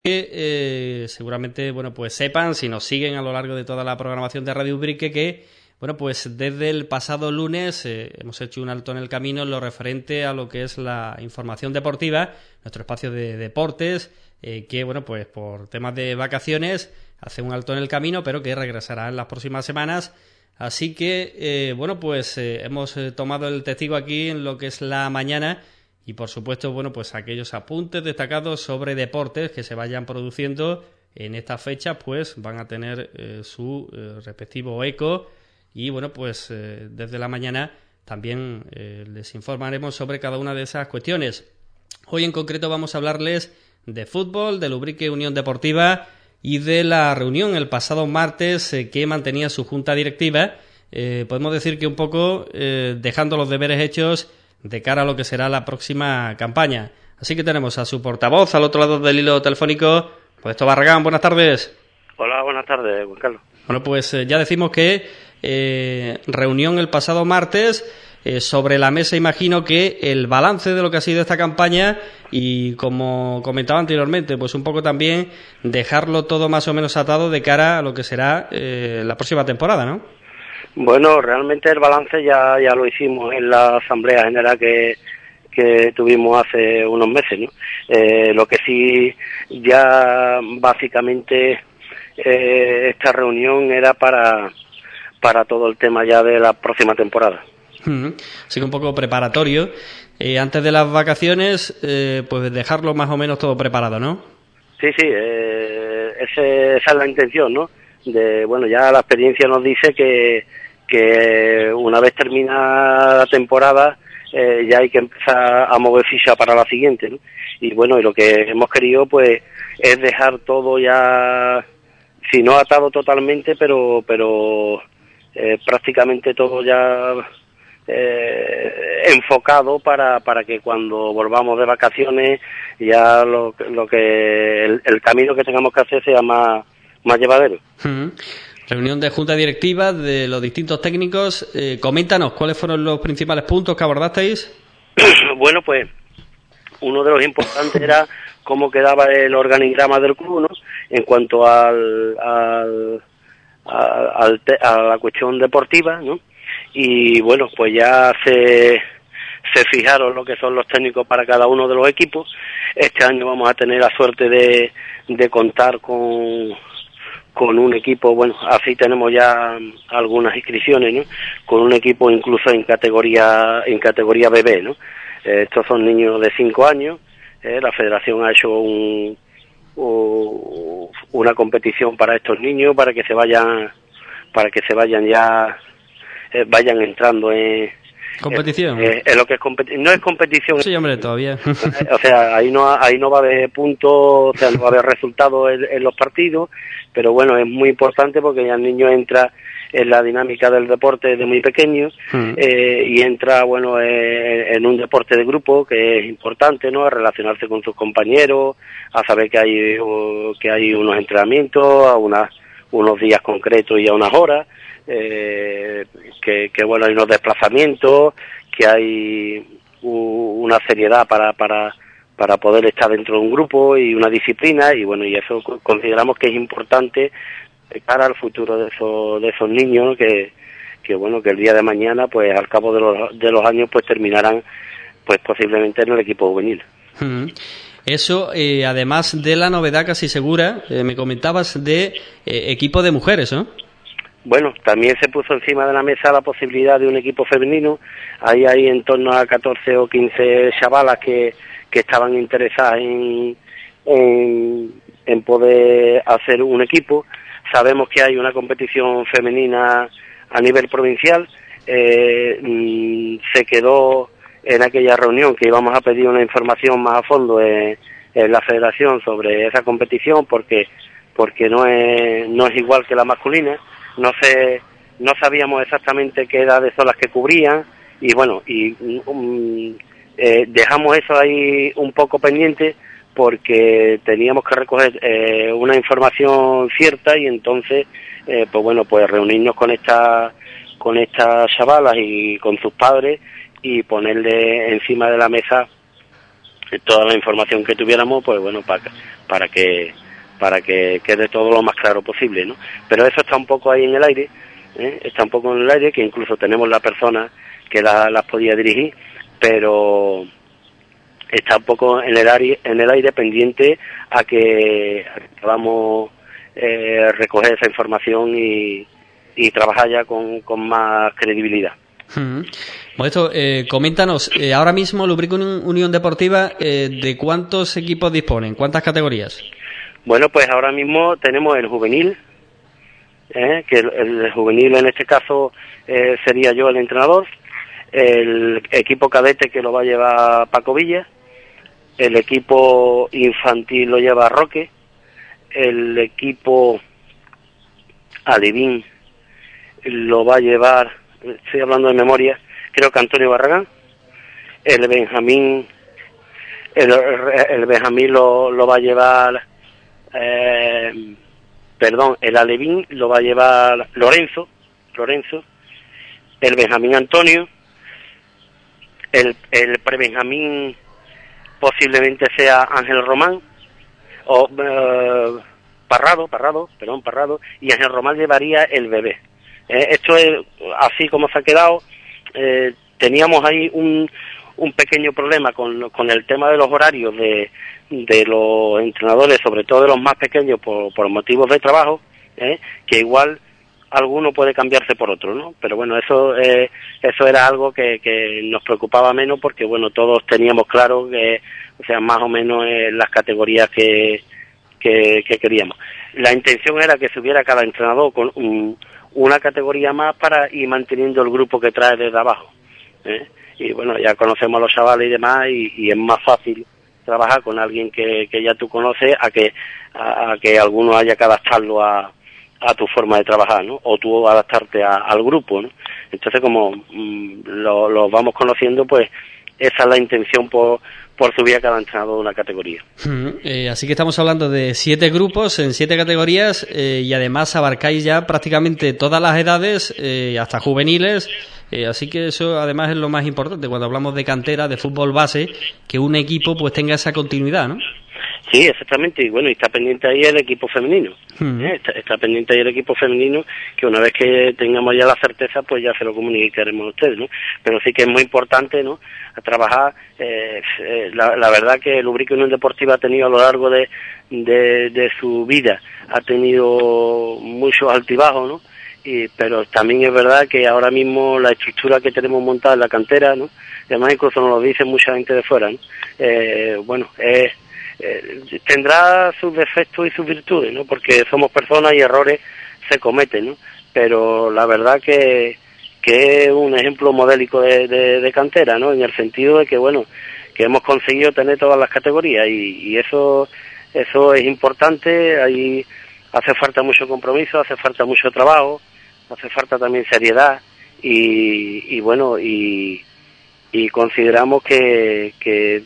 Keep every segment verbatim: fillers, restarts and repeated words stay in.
Que eh, seguramente, bueno, pues sepan, si nos siguen a lo largo de toda la programación de Radio Ubrique, que, bueno, pues desde el pasado lunes eh, hemos hecho un alto en el camino en lo referente a lo que es la información deportiva, nuestro espacio de deportes, eh, que, bueno, pues por temas de vacaciones hace un alto en el camino, pero que regresará en las próximas semanas. Así que, eh, bueno, pues eh, hemos eh, tomado el testigo aquí en lo que es la mañana. Y por supuesto, bueno, pues aquellos apuntes destacados sobre deportes que se vayan produciendo en estas fechas, pues van a tener eh, su eh, respectivo eco. Y bueno, pues eh, desde la mañana también eh, les informaremos sobre cada una de esas cuestiones. Hoy en concreto vamos a hablarles de fútbol, del Ubrique Unión Deportiva y de la reunión el pasado martes eh, que mantenía su junta directiva. Eh, podemos decir que un poco eh, dejando los deberes hechos de cara a lo que será la próxima campaña. Así que tenemos a su portavoz al otro lado del hilo telefónico, Modesto Barragán. Buenas tardes. Hola, buenas tardes, Juan Carlos. Bueno, pues eh, ya decimos que eh, reunión el pasado martes, eh, sobre la mesa imagino que el balance de lo que ha sido esta campaña y, como comentaba anteriormente, pues un poco también dejarlo todo más o menos atado de cara a lo que será eh, la próxima temporada, ¿no? Bueno, realmente el balance ya ya lo hicimos en la Asamblea General que, que tuvimos hace unos meses, ¿no? Eh, lo que sí, ya básicamente eh, esta reunión era para, para todo el tema ya de la próxima temporada. Uh-huh. Así que un poco preparatorio. Eh, antes de las vacaciones, eh, pues dejarlo más o menos todo preparado, ¿no? Sí, sí, eh, ese, esa es la intención, ¿no? De, bueno, ya la experiencia nos dice que que una vez termina la temporada eh, ya hay que empezar a mover ficha para la siguiente, ¿no? Y bueno, y lo que hemos querido pues es dejar todo ya, si no atado totalmente, pero pero eh, prácticamente todo ya eh, enfocado para para que cuando volvamos de vacaciones ya lo, lo que el, el camino que tengamos que hacer sea más más llevadero. Uh-huh. Reunión de junta directiva de los distintos técnicos. Eh, coméntanos, ¿cuáles fueron los principales puntos que abordasteis? Bueno, pues uno de los importantes era cómo quedaba el organigrama del club, ¿no? En cuanto al, al, al, al te, a la cuestión deportiva, ¿no? Y bueno, pues ya se, se fijaron lo que son los técnicos para cada uno de los equipos. Este año vamos a tener la suerte de, de contar con con un equipo, bueno, así tenemos ya algunas inscripciones, ¿no? Con un equipo incluso en categoría en categoría bebé, ¿no? Eh, estos son niños de cinco años. Eh, la Federación ha hecho un, un, una competición para estos niños para que se vayan para que se vayan ya eh, vayan entrando en competición. Eh, eh, lo que es competi- no es competición. Sí, hombre, todavía. O sea, ahí no ahí no va a haber puntos, o sea, no va a haber resultados en, en los partidos, pero bueno, es muy importante porque ya el niño entra en la dinámica del deporte desde muy pequeño, mm. eh, y entra, bueno, eh, en un deporte de grupo que es importante, ¿no? A relacionarse con sus compañeros, a saber que hay uh, que hay unos entrenamientos, a unas unos días concretos y a unas horas. Eh, que, que bueno, hay unos desplazamientos, que hay u, una seriedad para, para, para poder estar dentro de un grupo y una disciplina, y bueno, y eso consideramos que es importante de cara al futuro de esos, de esos niños, ¿no? que, que bueno, que el día de mañana, pues al cabo de los, de los años, pues terminarán pues posiblemente en el equipo juvenil. Mm. Eso, eh, además de la novedad casi segura, eh, me comentabas de eh, equipo de mujeres, ¿no? Bueno, también se puso encima de la mesa la posibilidad de un equipo femenino. Ahí hay en torno a catorce o quince chavalas que, que estaban interesadas en, en, en poder hacer un equipo. Sabemos que hay una competición femenina a nivel provincial. Eh, se quedó en aquella reunión que íbamos a pedir una información más a fondo en, en la federación sobre esa competición, porque porque no es no es igual que la masculina. No sé, no sabíamos exactamente qué edades son las que cubrían, y bueno, y um, eh, dejamos eso ahí un poco pendiente porque teníamos que recoger eh, una información cierta, y entonces eh, pues bueno, pues reunirnos con esta con estas chavalas y con sus padres y ponerle encima de la mesa toda la información que tuviéramos, pues bueno, para, para que para que quede todo lo más claro posible, ¿no? Pero eso está un poco ahí en el aire, ¿eh? Está un poco en el aire, que incluso tenemos la persona que la, las podía dirigir, pero está un poco en el aire, en el aire pendiente a que, a que podamos eh, recoger esa información y, y trabajar ya con, con más credibilidad. Hmm. Modesto, eh, coméntanos, eh, ahora mismo Lubrica Unión Deportiva, eh, ¿de cuántos equipos disponen? ¿Cuántas categorías? Bueno, pues ahora mismo tenemos el juvenil, ¿eh? que el, el juvenil en este caso eh, sería yo el entrenador, el equipo cadete que lo va a llevar Paco Villa, el equipo infantil lo lleva Roque, el equipo alevín lo va a llevar, estoy hablando de memoria, creo que Antonio Barragán, el Benjamín, el, el Benjamín lo, lo va a llevar, eh, perdón, el alevín lo va a llevar Lorenzo, Lorenzo, el Benjamín Antonio, el, el pre-Benjamín posiblemente sea Ángel Román, o uh, Parrado, Parrado, perdón, Parrado, y Ángel Román llevaría el bebé. Eh, esto es así como se ha quedado. Eh, teníamos ahí un, un pequeño problema con, con el tema de los horarios de, de los entrenadores, sobre todo de los más pequeños, por, por motivos de trabajo, eh, que igual alguno puede cambiarse por otro, ¿no? Pero bueno, eso eh, eso era algo que, que nos preocupaba menos, porque bueno, todos teníamos claro que, o sea, más o menos eh, las categorías que, que, que queríamos. La intención era que subiera cada entrenador con un, una categoría más para ir manteniendo el grupo que trae desde abajo, ¿eh? Y bueno, ya conocemos a los chavales y demás, y, y es más fácil trabajar con alguien que, que ya tú conoces a que a, a que alguno haya que adaptarlo a a tu forma de trabajar, ¿no? O tú adaptarte a, al grupo, ¿no? Entonces, como mmm, lo, lo vamos conociendo, pues esa es la intención por, por subir a cada entrenador de una categoría. Mm, eh, así que estamos hablando de siete grupos en siete categorías, eh, y además abarcáis ya prácticamente todas las edades, eh, hasta juveniles, eh, así que eso además es lo más importante cuando hablamos de cantera, de fútbol base, que un equipo pues tenga esa continuidad, ¿no? Sí, exactamente, y bueno, y está pendiente ahí el equipo femenino, mm. ¿eh? está, está pendiente ahí el equipo femenino, que una vez que tengamos ya la certeza, pues ya se lo comunicaremos a ustedes, ¿no? Pero sí que es muy importante, ¿no?, a trabajar, eh, eh, la, la verdad que Lubrica Unión Deportiva ha tenido a lo largo de, de, de su vida, ha tenido muchos altibajos, ¿no?, y, pero también es verdad que ahora mismo la estructura que tenemos montada en la cantera, ¿no?, y además incluso nos lo dice mucha gente de fuera, ¿no?, eh, bueno, es... Eh, tendrá sus defectos y sus virtudes, ¿no?, porque somos personas y errores se cometen, ¿no?, pero la verdad que, que es un ejemplo modélico de, de, de cantera, ¿no?, en el sentido de que, bueno, que hemos conseguido tener todas las categorías, y, y eso eso es importante. Ahí hace falta mucho compromiso, hace falta mucho trabajo, hace falta también seriedad, y, y bueno, y, y consideramos que, que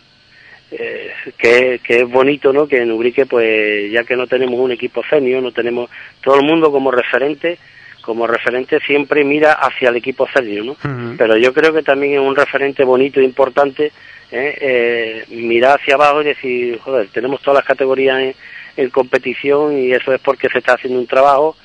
Eh, que, que es bonito, ¿no?, que en Ubrique, pues ya que no tenemos un equipo senior, no tenemos todo el mundo como referente, como referente siempre mira hacia el equipo senior, ¿no? Uh-huh. Pero yo creo que también es un referente bonito e importante, ¿eh? Eh, mirar hacia abajo y decir, joder, tenemos todas las categorías en, en competición, y eso es porque se está haciendo un trabajo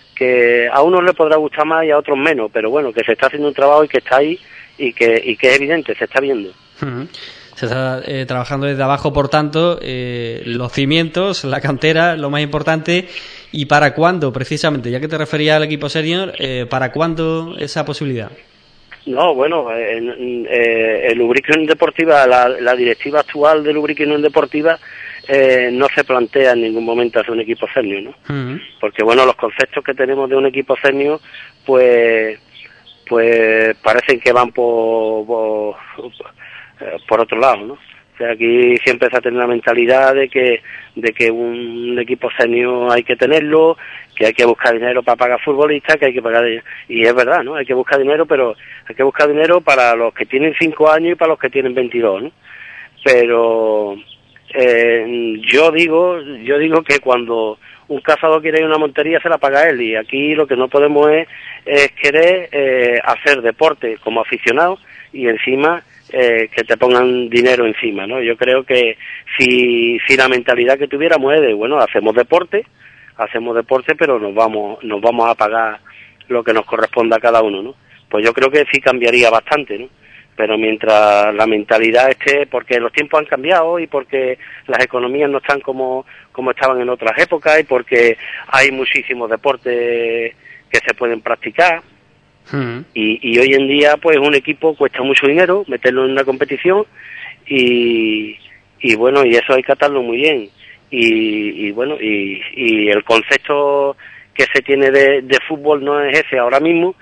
que a unos le podrá gustar más y a otros menos, pero bueno, que se está haciendo un trabajo y que está ahí, y que, y que es evidente, se está viendo. Uh-huh. Se está eh, trabajando desde abajo, por tanto, eh, los cimientos, la cantera, lo más importante. ¿Y para cuándo, precisamente, ya que te referías al equipo senior, eh, para cuándo esa posibilidad? No, bueno, en, eh, en Lubrica Unión Deportiva, la, la directiva actual de Lubrica Unión Deportiva eh, no se plantea en ningún momento hacer un equipo senior, ¿no? Uh-huh. Porque, bueno, los conceptos que tenemos de un equipo senior, pues, pues parecen que van por... por por otro lado, ¿no? O sea, aquí siempre se ha tenido la mentalidad de que de que un equipo senior hay que tenerlo, que hay que buscar dinero para pagar futbolistas, que hay que pagar, y es verdad, ¿no? Hay que buscar dinero, pero hay que buscar dinero para los que tienen cinco años y para los que tienen veintidós, ¿no? Pero eh, yo digo, yo digo que cuando un cazador quiere ir a una montería se la paga él, y aquí lo que no podemos es, es querer eh, hacer deporte como aficionado y encima eh, que te pongan dinero encima, ¿no? Yo creo que si, si la mentalidad que tuviéramos es de, bueno, hacemos deporte, hacemos deporte, pero nos vamos, nos vamos a pagar lo que nos corresponda a cada uno, ¿no? Pues yo creo que sí cambiaría bastante, ¿no? Pero mientras la mentalidad esté, porque los tiempos han cambiado y porque las economías no están como, como estaban en otras épocas y porque hay muchísimos deportes que se pueden practicar, uh-huh. y, y hoy en día pues un equipo cuesta mucho dinero meterlo en una competición y, y bueno, y eso hay que atarlo muy bien y, y bueno, y, y el concepto que se tiene de, de fútbol no es ese ahora mismo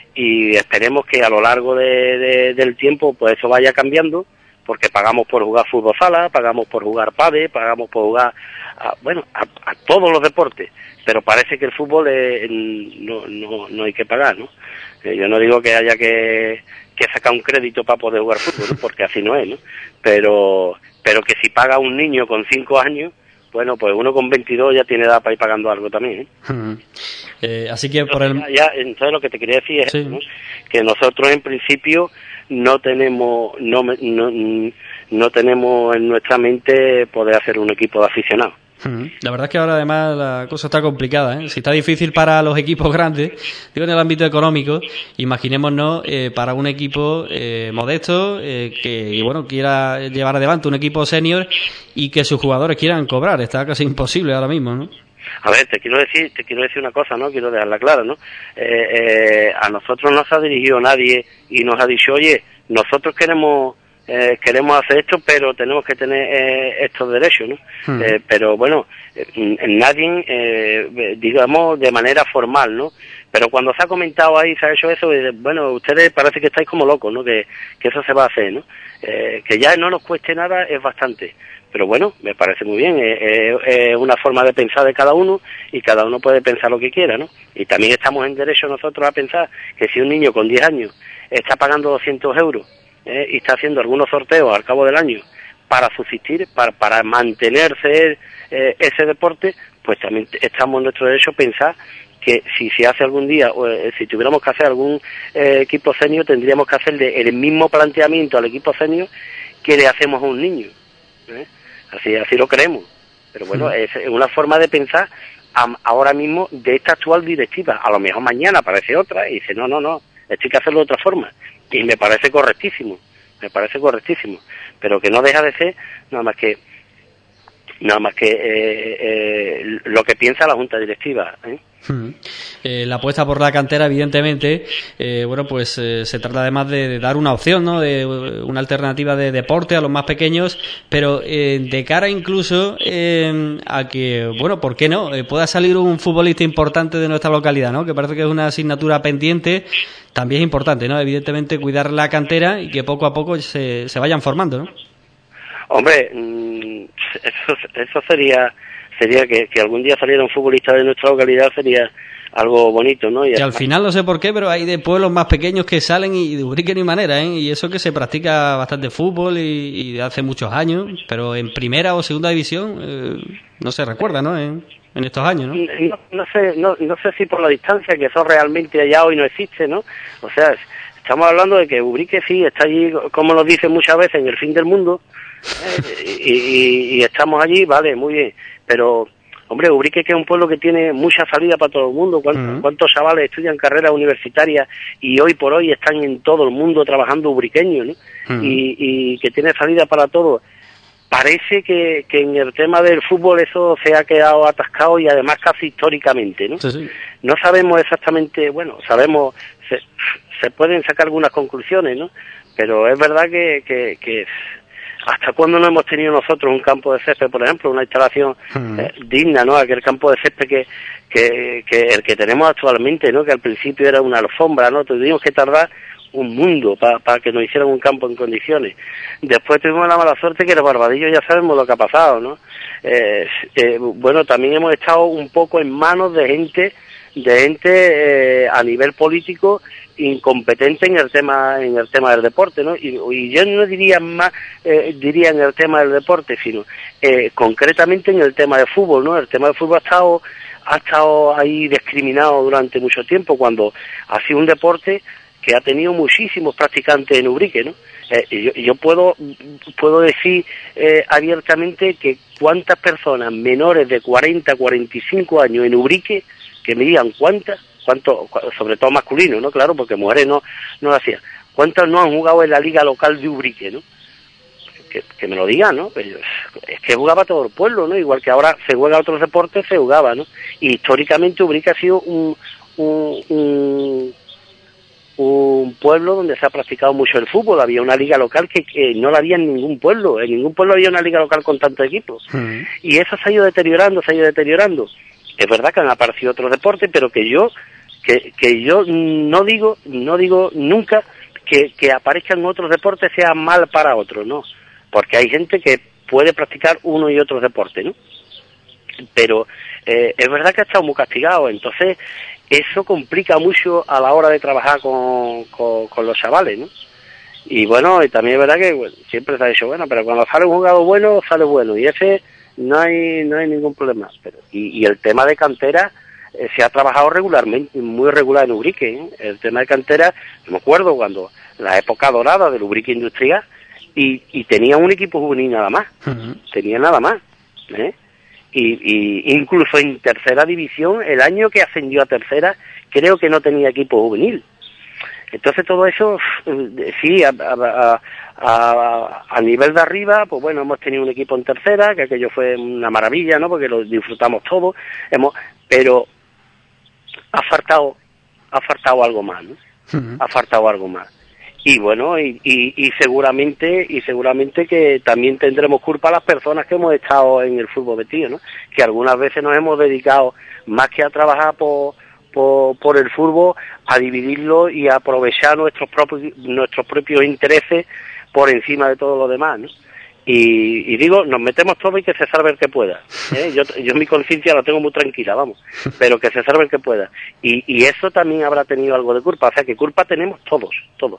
y esperemos que a lo largo de, de, del tiempo pues eso vaya cambiando, porque pagamos por jugar fútbol sala, pagamos por jugar pádel, pagamos por jugar a, bueno, a, a todos los deportes, pero parece que el fútbol es, no, no, no hay que pagar, ¿no? Eh, yo no digo que haya que, que sacar un crédito para poder jugar fútbol, ¿no? Porque así no es, ¿no? Pero, pero que si paga un niño con cinco años, bueno, pues uno con veintidós ya tiene edad para ir pagando algo también, ¿eh? Uh-huh. eh así que por entonces, el... ya, ya, entonces lo que te quería decir es, sí, ¿no? Que nosotros en principio no tenemos no, no no tenemos en nuestra mente poder hacer un equipo de aficionados. Uh-huh. La verdad es que ahora además la cosa está complicada, ¿eh? Si está difícil para los equipos grandes, digo en el ámbito económico, imaginémonos eh, para un equipo eh, modesto eh, que bueno quiera llevar adelante un equipo senior y que sus jugadores quieran cobrar. Está casi imposible ahora mismo, ¿no? A ver, te quiero decir, te quiero decir una cosa, ¿no? Quiero dejarla clara, ¿no? Eh, eh, a nosotros no se ha dirigido nadie y nos ha dicho, oye, nosotros queremos eh, queremos hacer esto, pero tenemos que tener eh, estos derechos, ¿no? Hmm. Eh, pero bueno, eh, nadie, eh, digamos, de manera formal, ¿no? Pero cuando se ha comentado ahí, se ha hecho eso, bueno, ustedes parece que estáis como locos, ¿no? Que, que eso se va a hacer, ¿no? Eh, que ya no nos cueste nada es bastante. Pero bueno, me parece muy bien, es eh, eh, una forma de pensar de cada uno y cada uno puede pensar lo que quiera, ¿no? Y también estamos en derecho nosotros a pensar que si un niño con diez años está pagando doscientos euros eh, y está haciendo algunos sorteos al cabo del año para subsistir, para, para mantenerse eh, ese deporte, pues también estamos en nuestro derecho a pensar que si se hace algún día, o eh, si tuviéramos que hacer algún eh, equipo senior, tendríamos que hacerle el mismo planteamiento al equipo senior que le hacemos a un niño, ¿eh? Así, así lo creemos, pero bueno, sí. Es una forma de pensar a, ahora mismo de esta actual directiva. A lo mejor mañana aparece otra y dice, no, no, no, esto hay que hacerlo de otra forma, y me parece correctísimo, me parece correctísimo, pero que no deja de ser nada más que nada más que eh, eh, lo que piensa la Junta Directiva, ¿eh? Hmm. Eh, la apuesta por la cantera, evidentemente, eh, bueno, pues eh, se trata además de, de dar una opción, ¿no? De una alternativa de deporte a los más pequeños, pero eh, de cara incluso eh, a que, bueno, ¿por qué no? Eh, pueda salir un futbolista importante de nuestra localidad, ¿no? Que parece que es una asignatura pendiente, también es importante, ¿no? Evidentemente cuidar la cantera y que poco a poco se, se vayan formando, ¿no? Hombre, eso, eso sería sería que, que algún día saliera un futbolista de nuestra localidad, sería algo bonito, ¿no? Y que al final no sé por qué, pero hay de pueblos más pequeños que salen y de Ubrique ni manera, ¿eh? Y eso que se practica bastante fútbol y, y de hace muchos años, pero en primera o segunda división eh, no se recuerda, ¿no? En, en estos años, ¿no? No, no sé, no, no sé si por la distancia, que eso realmente ya hoy no existe, ¿no? O sea, estamos hablando de que Ubrique sí está allí, como nos dicen muchas veces, en el fin del mundo, ¿eh? y, y, y estamos allí, vale, muy bien, pero hombre, Ubrique, que es un pueblo que tiene mucha salida para todo el mundo. ¿Cuántos, uh-huh. ¿Cuántos chavales estudian carreras universitarias y hoy por hoy están en todo el mundo trabajando ubriqueños, ¿no? Uh-huh. y, y que tiene salida para todo? Parece que, que en el tema del fútbol eso se ha quedado atascado y además casi históricamente, ¿no? Sí, sí. No sabemos exactamente, bueno, sabemos, se, se pueden sacar algunas conclusiones, ¿no? Pero es verdad que, que, que ¿hasta cuándo no hemos tenido nosotros un campo de césped, por ejemplo, una instalación uh-huh. eh, digna, ¿no? Aquel campo de césped que, que, que el que tenemos actualmente, ¿no? Que al principio era una alfombra, ¿no? Tuvimos que tardar un mundo para pa que nos hicieran un campo en condiciones. Después tuvimos la mala suerte que el Barbadillo ya sabemos lo que ha pasado, ¿no? Eh, eh, bueno, también hemos estado un poco en manos de gente, de gente eh, a nivel político incompetente en el tema en el tema del deporte, ¿no? Y, y yo no diría más eh, diría en el tema del deporte, sino eh, concretamente en el tema de fútbol, ¿no? El tema del fútbol ha estado ha estado ahí discriminado durante mucho tiempo, cuando ha sido un deporte que ha tenido muchísimos practicantes en Ubrique, ¿no? Eh, yo, yo puedo puedo decir eh, abiertamente que cuántas personas menores de cuarenta, cuarenta y cinco años en Ubrique, que me digan cuántas, cuánto, sobre todo masculinos, ¿no? Claro, porque mujeres no, no lo hacían. ¿Cuántas no han jugado en la liga local de Ubrique, ¿no? Que, que me lo digan, ¿no? Pues, es que jugaba todo el pueblo, ¿no? Igual que ahora se juega otros deportes, se jugaba, ¿no? Y históricamente Ubrique ha sido un, un, un, un pueblo donde se ha practicado mucho el fútbol. Había una liga local que, que no la había en ningún pueblo. En ningún pueblo había una liga local con tantos equipos. Uh-huh. Y eso se ha ido deteriorando, se ha ido deteriorando. Es verdad que han aparecido otros deportes, pero que yo, que, que yo no digo, no digo nunca que, que aparezcan otros deportes sea mal para otros, ¿no? Porque hay gente que puede practicar uno y otro deporte, ¿no? Pero eh, es verdad que ha estado muy castigado, entonces eso complica mucho a la hora de trabajar con, con, con los chavales, ¿no? Y bueno, y también es verdad que bueno, siempre se ha dicho, bueno, pero cuando sale un jugador bueno, sale bueno, y ese no hay no hay ningún problema. Pero, y, y el tema de cantera eh, se ha trabajado regularmente, muy regular en Ubrique, ¿eh? El tema de cantera, me acuerdo cuando la época dorada del Ubrique Industrial, y, y tenía un equipo juvenil nada más, uh-huh. tenía nada más, ¿eh? Y, y incluso en tercera división, el año que ascendió a tercera, creo que no tenía equipo juvenil. Entonces todo eso, sí, a, a, a, a nivel de arriba, pues bueno, hemos tenido un equipo en tercera, que aquello fue una maravilla, ¿no? Porque lo disfrutamos todos, hemos, pero ha faltado, ha faltado algo más, ¿no? Uh-huh. Ha faltado algo más. Y bueno, y, y, y seguramente y seguramente que también tendremos culpa las personas que hemos estado en el fútbol metido, ¿no? Que algunas veces nos hemos dedicado más que a trabajar por, por, por el fútbol, a dividirlo y a aprovechar nuestros propios nuestros propios intereses por encima de todo lo demás, ¿no? Y, y digo, nos metemos todo y que se salve el que pueda, ¿eh? Yo, yo mi conciencia la tengo muy tranquila, vamos, pero que se salve el que pueda. Y, y eso también habrá tenido algo de culpa, o sea que culpa tenemos todos, todos.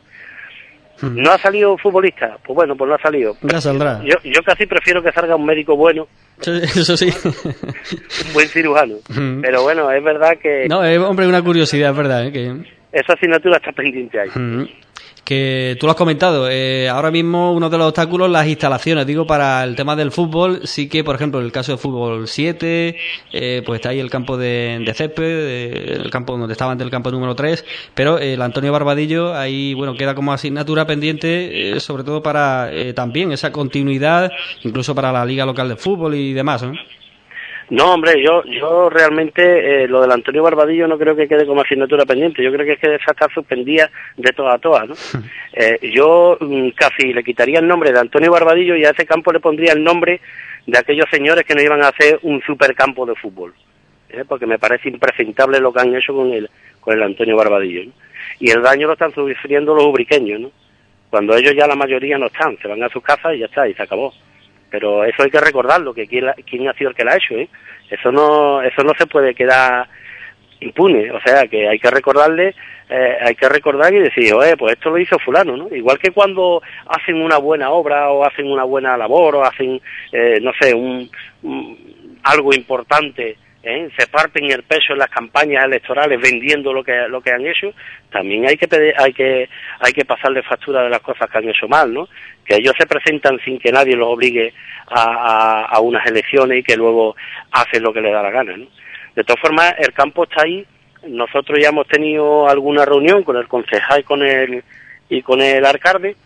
¿No ha salido futbolista? Pues bueno, pues no ha salido. Ya saldrá. Yo, yo casi prefiero que salga un médico bueno. Eso sí. Un buen cirujano. Pero bueno, es verdad que... No, es, hombre, una curiosidad, es verdad, ¿eh? Que... esa asignatura está pendiente ahí. Uh-huh. Que tú lo has comentado, eh, ahora mismo uno de los obstáculos, las instalaciones, digo, para el tema del fútbol, sí que, por ejemplo, en el caso de fútbol siete, eh, pues está ahí el campo de, de césped, de, el campo donde estaba antes el campo número tres, pero eh, el Antonio Barbadillo, ahí, bueno, queda como asignatura pendiente, eh, sobre todo para eh, también esa continuidad, incluso para la liga local de fútbol y demás, ¿no? No, hombre, yo yo realmente eh, lo del Antonio Barbadillo no creo que quede como asignatura pendiente. Yo creo que es que esa está suspendida de todas a todas, ¿no? Eh, yo mm, casi le quitaría el nombre de Antonio Barbadillo y a ese campo le pondría el nombre de aquellos señores que nos iban a hacer un supercampo de fútbol, ¿eh? Porque me parece impresentable lo que han hecho con el con el Antonio Barbadillo, ¿no? Y el daño lo están sufriendo los ubriqueños, ¿no? Cuando ellos ya la mayoría no están, se van a sus casas y ya está, y se acabó. Pero eso hay que recordarlo, que quién, la, quién ha sido el que la ha hecho, ¿eh? Eso no, eso no se puede quedar impune, o sea, que hay que recordarle, eh, hay que recordar y decir, oye, pues esto lo hizo fulano, ¿no? Igual que cuando hacen una buena obra o hacen una buena labor o hacen, eh, no sé, un, un algo importante, ¿eh? Se parten el peso en las campañas electorales vendiendo lo que lo que han hecho, también hay que pedir, hay que hay que pasarle factura de las cosas que han hecho mal, ¿no? Que ellos se presentan sin que nadie los obligue a, a, a unas elecciones y que luego hacen lo que les da la gana, ¿no? De todas formas, el campo está ahí. Nosotros ya hemos tenido alguna reunión con el concejal y con el y con el alcalde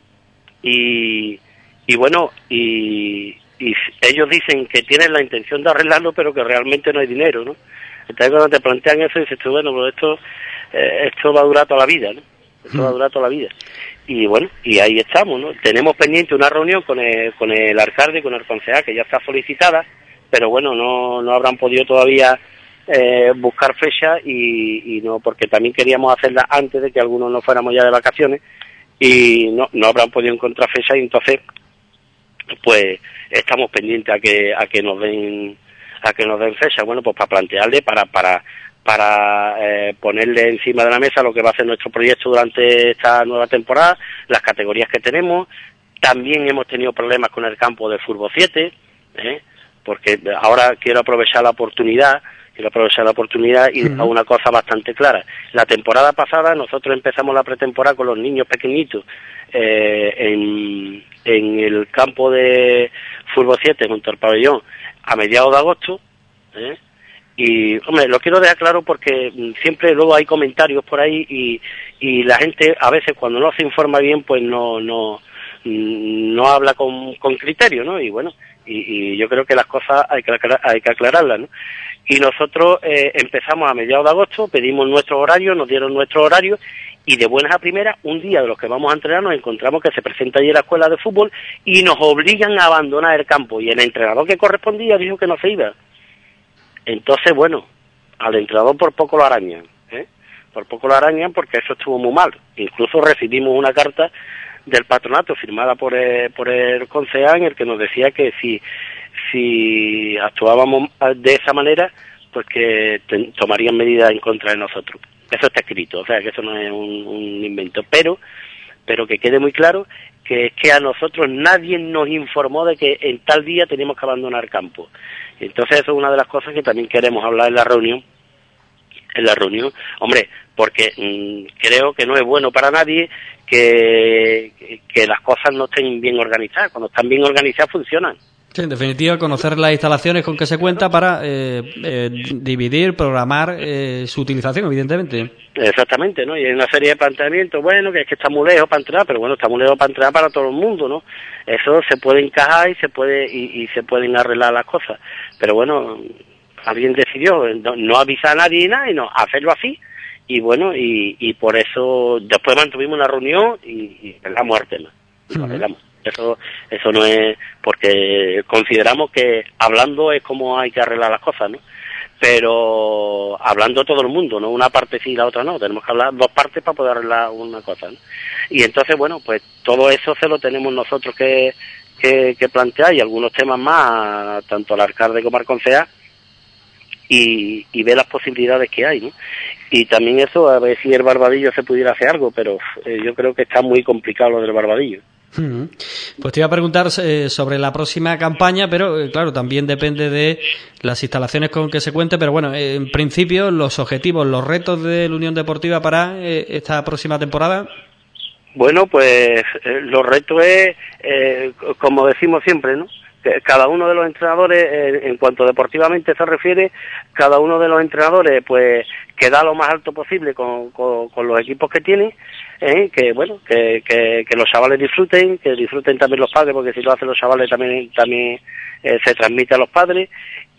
y y bueno y y ellos dicen que tienen la intención de arreglarlo, pero que realmente no hay dinero, ¿no? Entonces cuando te plantean eso dices tú, bueno, pues esto eh, esto va a durar toda la vida, ¿no? Esto va a durar toda la vida. Y bueno, y ahí estamos, ¿no? Tenemos pendiente una reunión con el, con el alcalde y con el concejal, que ya está solicitada, pero bueno, no, no habrán podido todavía eh, buscar fecha y, y no, porque también queríamos hacerla antes de que algunos no fuéramos ya de vacaciones y no, no habrán podido encontrar fecha y entonces pues estamos pendientes a que a que nos den a que nos den fecha, bueno, pues para plantearle para para para eh, ponerle encima de la mesa lo que va a ser nuestro proyecto durante esta nueva temporada, las categorías que tenemos. También hemos tenido problemas con el campo de fútbol siete, ¿eh? Porque ahora quiero aprovechar la oportunidad quiero aprovechar la oportunidad y uh-huh. a una cosa bastante clara. La temporada pasada nosotros empezamos la pretemporada con los niños pequeñitos eh, en, en el campo de Fútbol siete junto al pabellón a mediados de agosto, ¿eh? Y, hombre, lo quiero dejar claro porque siempre luego hay comentarios por ahí y, y la gente a veces cuando no se informa bien pues no no no habla con, con criterio, ¿no? Y bueno, y, y yo creo que las cosas hay que, hay que aclararlas, ¿no? Y nosotros eh, empezamos a mediados de agosto, pedimos nuestros horarios, nos dieron nuestros horarios y de buenas a primeras, un día de los que vamos a entrenar nos encontramos que se presenta allí la escuela de fútbol y nos obligan a abandonar el campo y el entrenador que correspondía dijo que no se iba. Entonces, bueno, al entrenador por poco lo arañan, ¿eh? Por poco lo arañan porque eso estuvo muy mal. Incluso recibimos una carta del patronato firmada por el, por el concejal en el que nos decía que si si actuábamos de esa manera, pues que te, tomarían medidas en contra de nosotros. Eso está escrito, o sea que eso no es un, un invento, pero pero que quede muy claro que es que a nosotros nadie nos informó de que en tal día teníamos que abandonar campo. Entonces eso es una de las cosas que también queremos hablar en la reunión, en la reunión, hombre, porque mmm, creo que no es bueno para nadie que, que las cosas no estén bien organizadas. Cuando están bien organizadas funcionan. Sí, en definitiva, conocer las instalaciones con que se cuenta para eh, eh, dividir, programar eh, su utilización, evidentemente. Exactamente, ¿no? Y hay una serie de planteamientos, bueno, que es que está muy lejos para entrenar, pero bueno, está muy lejos para entrenar para todo el mundo, ¿no? Eso se puede encajar y se puede y, y se pueden arreglar las cosas. Pero bueno, alguien decidió no, no avisar a nadie y nada, y no, hacerlo así. Y bueno, y, y por eso después mantuvimos una reunión y, y arreglamos el tema. Y lo arreglamos. Eso eso no es porque consideramos que hablando es como hay que arreglar las cosas, ¿no? Pero hablando todo el mundo, no una parte sí y la otra no, tenemos que hablar dos partes para poder arreglar una cosa, ¿no? Y entonces, bueno, pues todo eso se lo tenemos nosotros que, que, que plantear y algunos temas más, tanto al alcalde como al concejal, y, y ver las posibilidades que hay, ¿no? Y también eso, a ver si el Barbadillo se pudiera hacer algo, pero eh, yo creo que está muy complicado lo del Barbadillo. Pues te iba a preguntar eh, sobre la próxima campaña, pero eh, claro, también depende de las instalaciones con que se cuente, pero bueno, eh, en principio los objetivos, los retos de la Unión Deportiva para eh, esta próxima temporada. Bueno, pues eh, los retos es, eh, como decimos siempre, ¿no? Que cada uno de los entrenadores, eh, en cuanto deportivamente se refiere, cada uno de los entrenadores, pues, queda lo más alto posible con, con, con los equipos que tiene, ¿eh? que bueno, que, que, que los chavales disfruten, que disfruten también los padres, porque si lo hacen los chavales también también eh, se transmite a los padres,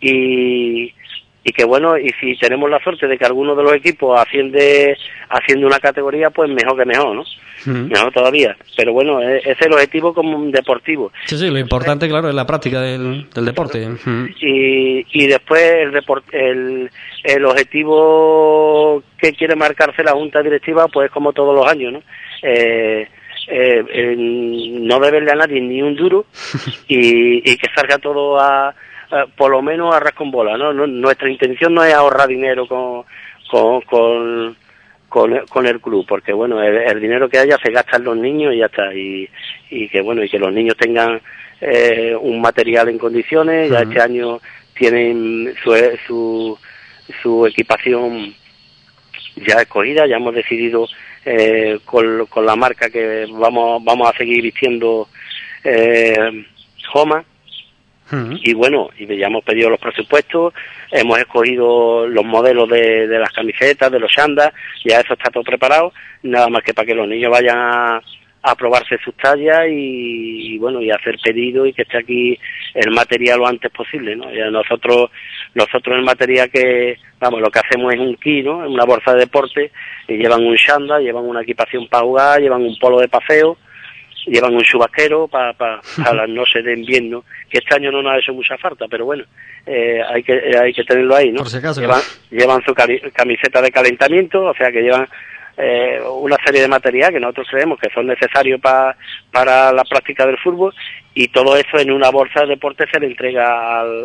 y y que bueno, y si tenemos la suerte de que alguno de los equipos asciende haciendo una categoría, pues mejor que mejor, ¿no? Uh-huh. Mejor todavía. Pero bueno, ese es el objetivo como un deportivo. Sí, sí, lo importante, claro, es la práctica del, del deporte. Uh-huh. Y, y después el, deport, el, el objetivo que quiere marcarse la Junta Directiva, pues como todos los años, ¿no? Eh, eh, eh, no deberle a nadie ni un duro y, y que salga todo a... Uh, por lo menos a ras con bola, ¿no? No, nuestra intención no es ahorrar dinero con con, con, con, con el club, porque bueno, el, el dinero que haya se gasta en los niños y ya está, y, y que bueno, y que los niños tengan eh, un material en condiciones. Uh-huh. Ya este año tienen su, su, su equipación ya escogida, ya hemos decidido eh, con, con la marca que vamos, vamos a seguir vistiendo eh, Joma. Uh-huh. Y bueno, y ya hemos pedido los presupuestos, hemos escogido los modelos de, de las camisetas, de los chandas, ya eso está todo preparado, nada más que para que los niños vayan a, a probarse sus tallas y, y bueno, y hacer pedidos y que esté aquí el material lo antes posible, ¿no? Ya nosotros, nosotros el material que, vamos, lo que hacemos es un kit, ¿no? En una bolsa de deporte, y llevan un chanda, llevan una equipación para jugar, llevan un polo de paseo, llevan un chubasquero para pa, pa las noches de invierno, que este año no nos ha hecho mucha falta, pero bueno, eh, hay que eh, hay que tenerlo ahí, ¿no? Por si acaso. Llevan, llevan su cali- camiseta de calentamiento, o sea que llevan eh, una serie de material que nosotros creemos que son necesarios pa, para la práctica del fútbol, y todo eso en una bolsa de deporte se le entrega al,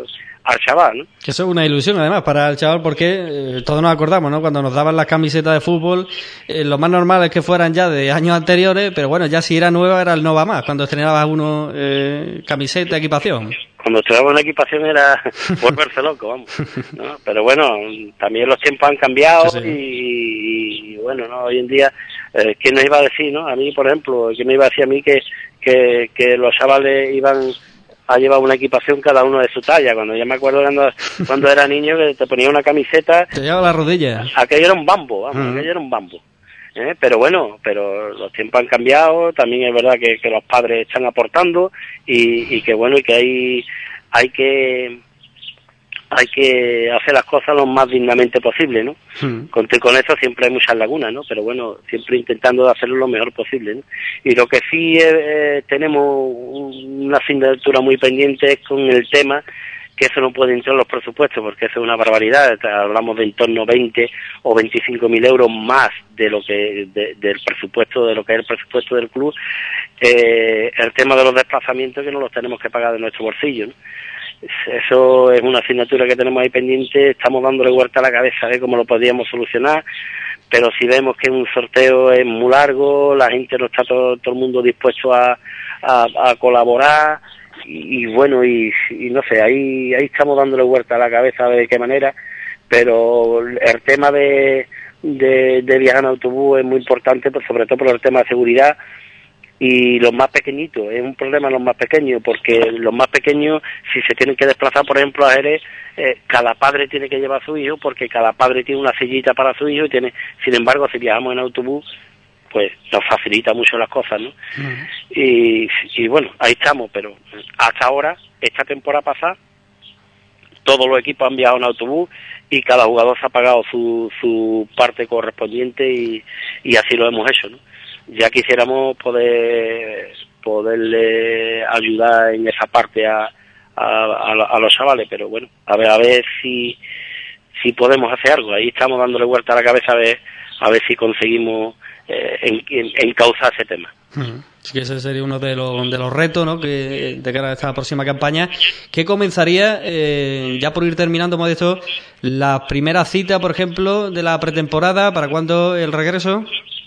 al chaval, ¿no? Que eso es una ilusión, además, para el chaval, porque eh, todos nos acordamos, ¿no? Cuando nos daban las camisetas de fútbol, eh, lo más normal es que fueran ya de años anteriores, pero bueno, ya si era nueva era el no va más, cuando estrenabas uno eh, camiseta, equipación. Cuando estrenabas una equipación era volverse loco, vamos, ¿no? Pero bueno, también los tiempos han cambiado, sí, sí. Y, y bueno, ¿no? Hoy en día, eh, ¿quién nos iba a decir, no? A mí, por ejemplo, ¿quién me iba a decir a mí que, que, que los chavales iban a llevar una equipación cada uno de su talla? Cuando ya me acuerdo cuando, cuando era niño que te ponía una camiseta, te llevaba la rodilla, aquello era un bambo, vamos, uh-huh. aquello era un bambo, ¿eh? Pero bueno, pero los tiempos han cambiado, también es verdad que, que los padres están aportando y, y que bueno, y que hay hay que hay que hacer las cosas lo más dignamente posible, ¿no? Hmm. Con, con eso siempre hay muchas lagunas, ¿no? Pero bueno, siempre intentando hacerlo lo mejor posible, ¿no? Y lo que sí eh, tenemos una asignatura muy pendiente es con el tema que eso no puede entrar en los presupuestos, porque eso es una barbaridad. Hablamos de en torno a veinte o veinticinco mil euros más de lo que de, del presupuesto, de lo que es el presupuesto del club. Eh, el tema de los desplazamientos que no los tenemos que pagar de nuestro bolsillo, ¿no? Eso es una asignatura que tenemos ahí pendiente, estamos dándole vuelta a la cabeza de cómo lo podríamos solucionar, pero si vemos que un sorteo es muy largo, la gente no está todo, todo el mundo dispuesto a, a, a colaborar, y, y bueno, y, y no sé, ahí ahí estamos dándole vuelta a la cabeza de qué manera, pero el tema de, de, de viajar en autobús es muy importante, pues sobre todo por el tema de seguridad. Y los más pequeñitos, es un problema los más pequeños, porque los más pequeños, si se tienen que desplazar, por ejemplo, a Jerez, eh, cada padre tiene que llevar a su hijo, porque cada padre tiene una sillita para su hijo, y tiene, sin embargo, si viajamos en autobús, pues nos facilita mucho las cosas, ¿no? Uh-huh. Y, y bueno, ahí estamos, pero hasta ahora, esta temporada pasada, todos los equipos han viajado en autobús, y cada jugador se ha pagado su, su parte correspondiente, y, y así lo hemos hecho, ¿no? Ya quisiéramos poder poderle ayudar en esa parte a, a, a los chavales, pero bueno, a ver a ver si si podemos hacer algo. Ahí estamos dándole vuelta a la cabeza a ver a ver si conseguimos eh, en, en, encauzar ese tema. Uh-huh. Sí, que ese sería uno de los de los retos, ¿no?, que de cara a esta próxima campaña, que comenzaría eh, ya por ir terminando, Modesto, la primera cita, por ejemplo, de la pretemporada. ¿Para cuándo el regreso?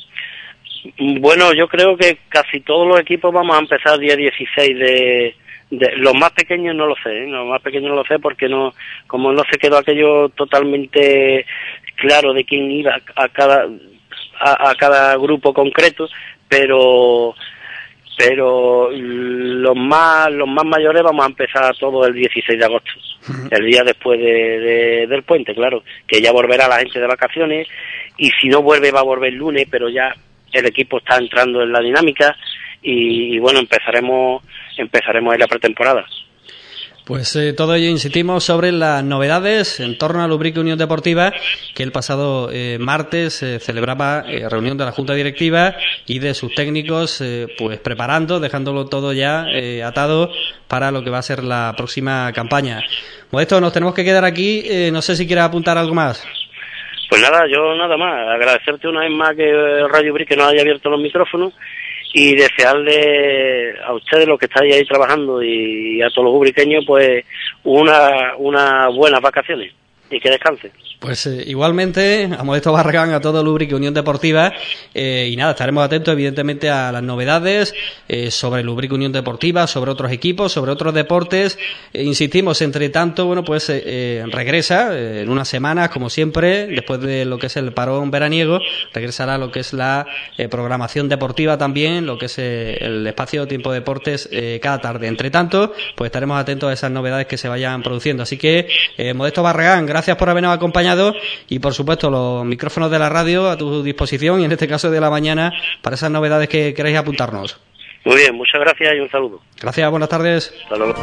Bueno, yo creo que casi todos los equipos vamos a empezar el día dieciséis de, de... Los más pequeños no lo sé, ¿eh? Los más pequeños no lo sé porque no, como no se quedó aquello totalmente claro de quién iba a cada a, a cada grupo concreto, pero pero los más los más mayores vamos a empezar todo el dieciséis de agosto, el día después de, de, del puente, claro, que ya volverá la gente de vacaciones, y si no vuelve va a volver el lunes, pero ya el equipo está entrando en la dinámica y, y bueno, empezaremos empezaremos ahí la pretemporada. Pues eh, todo ello insistimos sobre las novedades en torno a Lubrique Unión Deportiva, que el pasado eh, martes eh, celebraba eh, reunión de la Junta Directiva y de sus técnicos, eh, pues preparando, dejándolo todo ya eh, atado para lo que va a ser la próxima campaña. Modesto, nos tenemos que quedar aquí, eh, no sé si quieres apuntar algo más. Pues nada, yo nada más, agradecerte una vez más que Radio Ubrique nos haya abierto los micrófonos y desearle a ustedes, los que estáis ahí trabajando, y a todos los ubriqueños, pues una unas buenas vacaciones y que descansen. Pues eh, igualmente a Modesto Barragán, a todo Lubrique Unión Deportiva, eh, y nada, estaremos atentos evidentemente a las novedades eh, sobre Lubrique Unión Deportiva, sobre otros equipos, sobre otros deportes. Eh, insistimos, entre tanto, bueno, pues eh, eh, regresa eh, en unas semanas, como siempre, después de lo que es el parón veraniego, regresará lo que es la eh, programación deportiva también, lo que es eh, el espacio de Tiempo Deportes eh, cada tarde. Entre tanto, pues estaremos atentos a esas novedades que se vayan produciendo. Así que, eh, Modesto Barragán, gracias por habernos acompañado, y por supuesto los micrófonos de la radio a tu disposición, y en este caso de la mañana, para esas novedades que queráis apuntarnos. Muy bien, muchas gracias y un saludo. Gracias, buenas tardes. Hasta luego.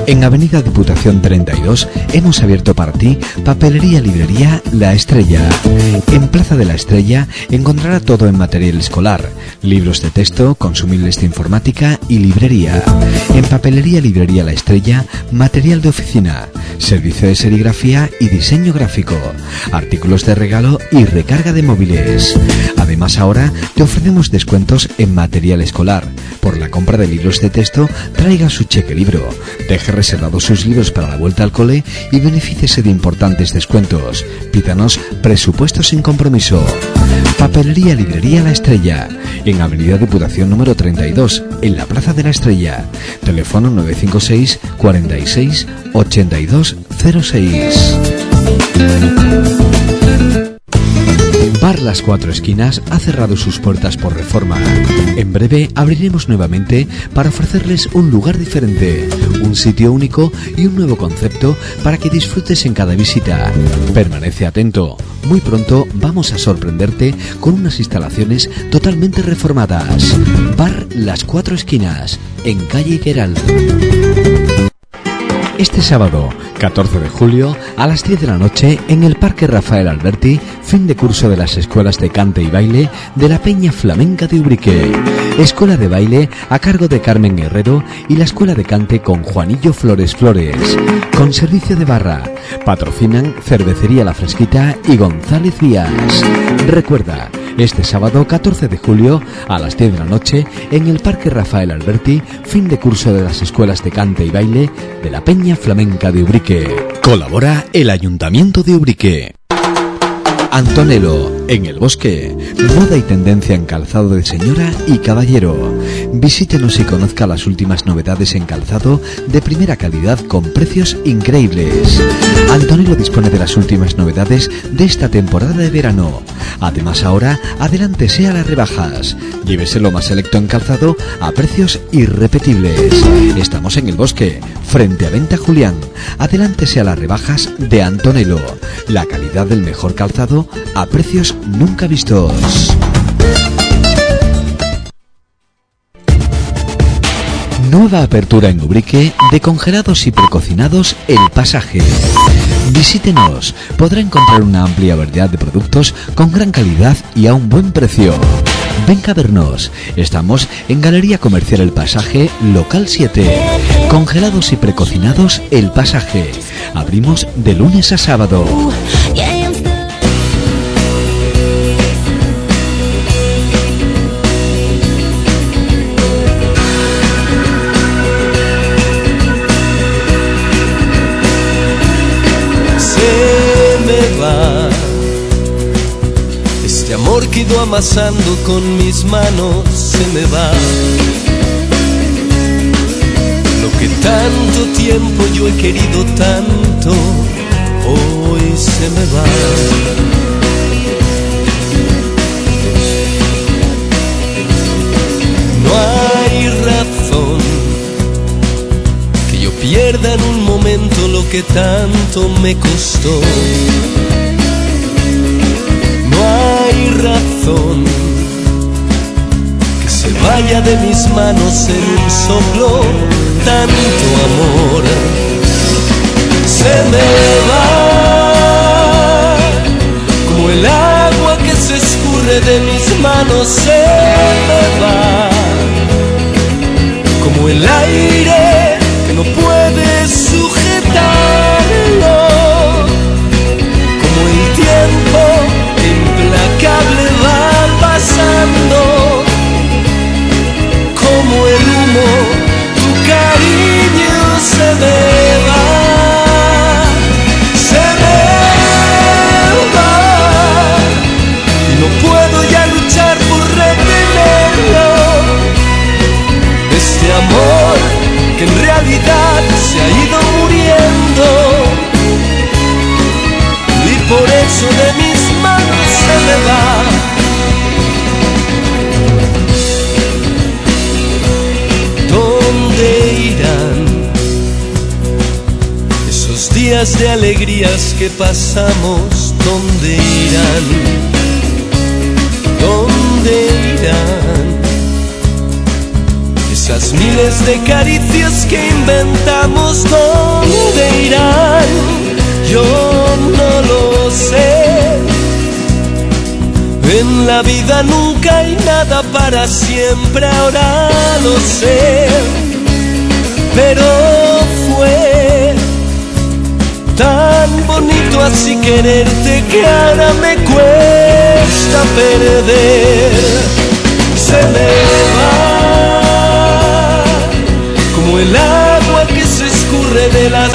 En Avenida Diputación treinta y dos hemos abierto para ti Papelería Librería La Estrella. En Plaza de la Estrella encontrará todo en material escolar, libros de texto, consumibles de informática y librería. En Papelería Librería La Estrella, material de oficina, servicio de serigrafía y diseño gráfico, artículos de regalo y recarga de móviles. Además, ahora te ofrecemos descuentos en material escolar. Por la compra de libros de texto, traiga su cheque libro. Deje reservados sus libros para la vuelta al cole y benefíciese de importantes descuentos. Pídanos presupuesto sin compromiso. Papelería Librería La Estrella, en Avenida Diputación número treinta y dos, en la Plaza de la Estrella. Teléfono nueve cinco seis, cuarenta y seis, ochenta y dos cero seis. Bar Las Cuatro Esquinas ha cerrado sus puertas por reforma. En breve abriremos nuevamente para ofrecerles un lugar diferente, un sitio único y un nuevo concepto para que disfrutes en cada visita. Permanece atento. Muy pronto vamos a sorprenderte con unas instalaciones totalmente reformadas. Bar Las Cuatro Esquinas, en calle Queral. Este sábado, catorce de julio, a las diez de la noche, en el Parque Rafael Alberti, fin de curso de las escuelas de cante y baile de la Peña Flamenca de Ubrique. Escuela de baile a cargo de Carmen Guerrero y la escuela de cante con Juanillo Flores Flores. Con servicio de barra. Patrocinan Cervecería La Fresquita y González Díaz. Recuerda, este sábado catorce de julio a las diez de la noche en el Parque Rafael Alberti, fin de curso de las escuelas de cante y baile de la Peña Flamenca de Ubrique. Colabora el Ayuntamiento de Ubrique. Antonello, en el Bosque, moda y tendencia en calzado de señora y caballero. Visítenos y conozca las últimas novedades en calzado de primera calidad con precios increíbles. Antonello dispone de las últimas novedades de esta temporada de verano. Además, ahora, adelántese a las rebajas. Llévese lo más selecto en calzado a precios irrepetibles. Estamos en el Bosque, frente a Venta Julián. Adelántese a las rebajas de Antonello. La calidad del mejor calzado a precios nunca vistos. Nueva apertura en Ubrique de congelados y precocinados El Pasaje. Visítenos, podrá encontrar una amplia variedad de productos con gran calidad y a un buen precio. Venga a vernos, estamos en Galería Comercial El Pasaje, local siete. Congelados y precocinados El Pasaje. Abrimos de lunes a sábado. Este amor que he ido amasando con mis manos se me va. Lo que tanto tiempo yo he querido tanto, hoy se me va. No hay razón que yo pierda en un momento lo que tanto me costó. No hay razón que se vaya de mis manos en un soplo tanto amor. Se me va como el agua que se escurre de mis manos. Se me va como el aire que no puede sujetarlo, como el tiempo implacable va pasando, como el humo, tu cariño se me va, se me va, y no puedo ya luchar por retenerlo, este amor que en realidad se ha ido muriendo, y por eso de mis manos se me va. ¿Dónde irán esos días de alegrías que pasamos? ¿Dónde irán? ¿Dónde irán esas mil miles de caricias que inventamos, ¿dónde irán? Yo no lo sé. En la vida nunca hay nada para siempre, ahora lo sé. Pero fue tan bonito así quererte que ahora me cuesta perder. Se me va como el agua que se escurre de las